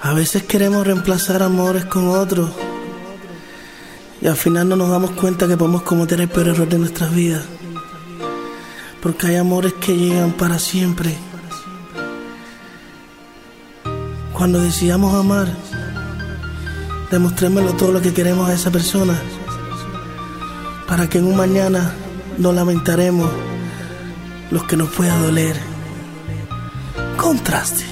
A veces queremos reemplazar amores con otros y al final no nos damos cuenta que podemos cometer el peor error de nuestras vidas, porque hay amores que llegan para siempre. Cuando decidamos amar, demostrémoslo todo lo que queremos a esa persona, para que en un mañana no lamentaremos lo que nos pueda doler. Contraste.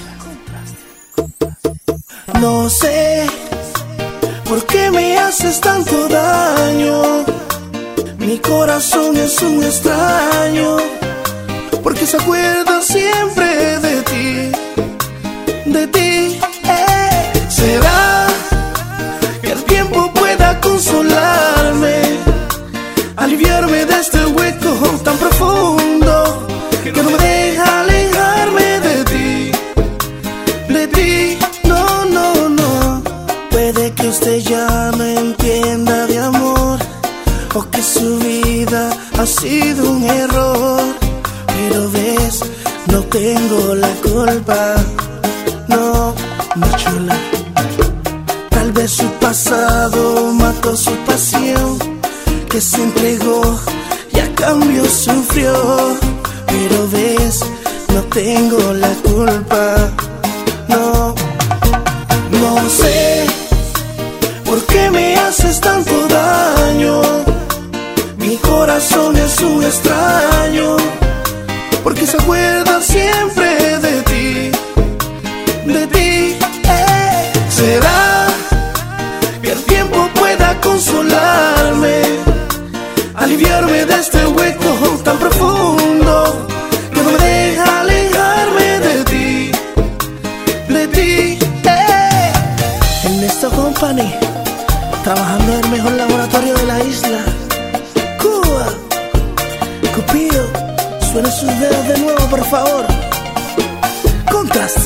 No sé por qué me haces tanto daño. Mi corazón es un extraño, porque se acuerda siempre de ti, de ti. ¿Será que el tiempo pueda consolarme, aliviarme de este hueco tan profundo que no me deja alejarme de ti, de ti? No, no, no. Puede que usted ya no entienda de amor, o que su vida ha sido un error, pero ves, no tengo la culpa. No, mi chula. Tal vez su pasado mató su pasión, que se entregó y a cambio sufrió, pero ves, no tengo la culpa. No, no sé por qué me haces tanto daño. Mi corazón es un extraño, porque se acuerda siempre de ti, de ti. ¿Será que el tiempo pueda consolarme, aliviarme de este hueco tan profundo que no me deja alejarme de ti, de ti? Ernesto Company, trabajando en el mejor laboratorio de la isla, Cuba. Cupido, suene sus dedos de nuevo, por favor. Contraste.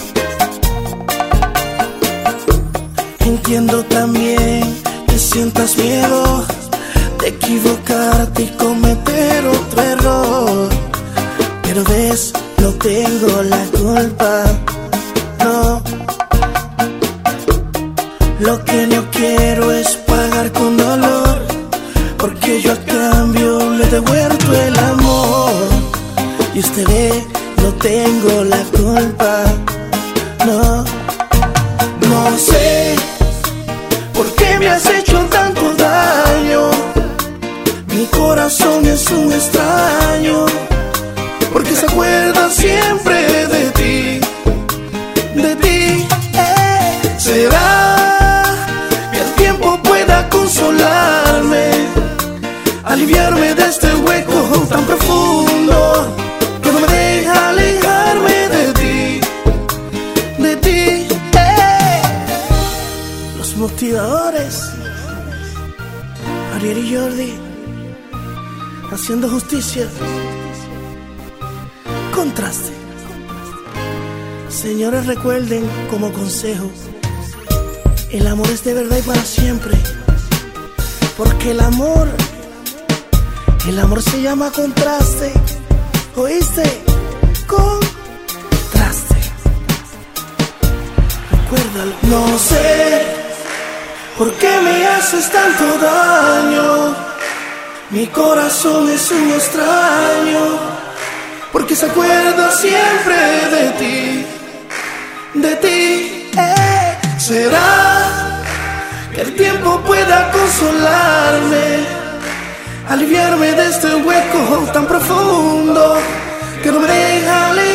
Entiendo también que sientas miedo de equivocarte y cometer otro error, pero ves, no tengo la culpa. No, lo que no quiero es pagar con dolor, porque yo a cambio le he devuelto el amor. Y usted ve, no tengo la culpa. No, no sé por qué me has hecho tanto daño. Mi corazón es un extraño, porque se acuerda siempre de ti, de ti. ¿Será que el tiempo pueda consolarme, aliviarme de este hueco tan profundo que no me deja alejarme de ti, de ti? Los motivadores, Ariel y Jordi, haciendo justicia. Contraste. Señores, recuerden como consejo: el amor es de verdad y para siempre, porque el amor se llama contraste. ¿Oíste? Contraste. Recuérdalo. No sé por qué me haces tanto daño. Mi corazón es un extraño, porque se acuerda siempre de ti, de ti. ¿Será que el tiempo pueda consolarme, aliviarme de este hueco tan profundo que no me deja alejarme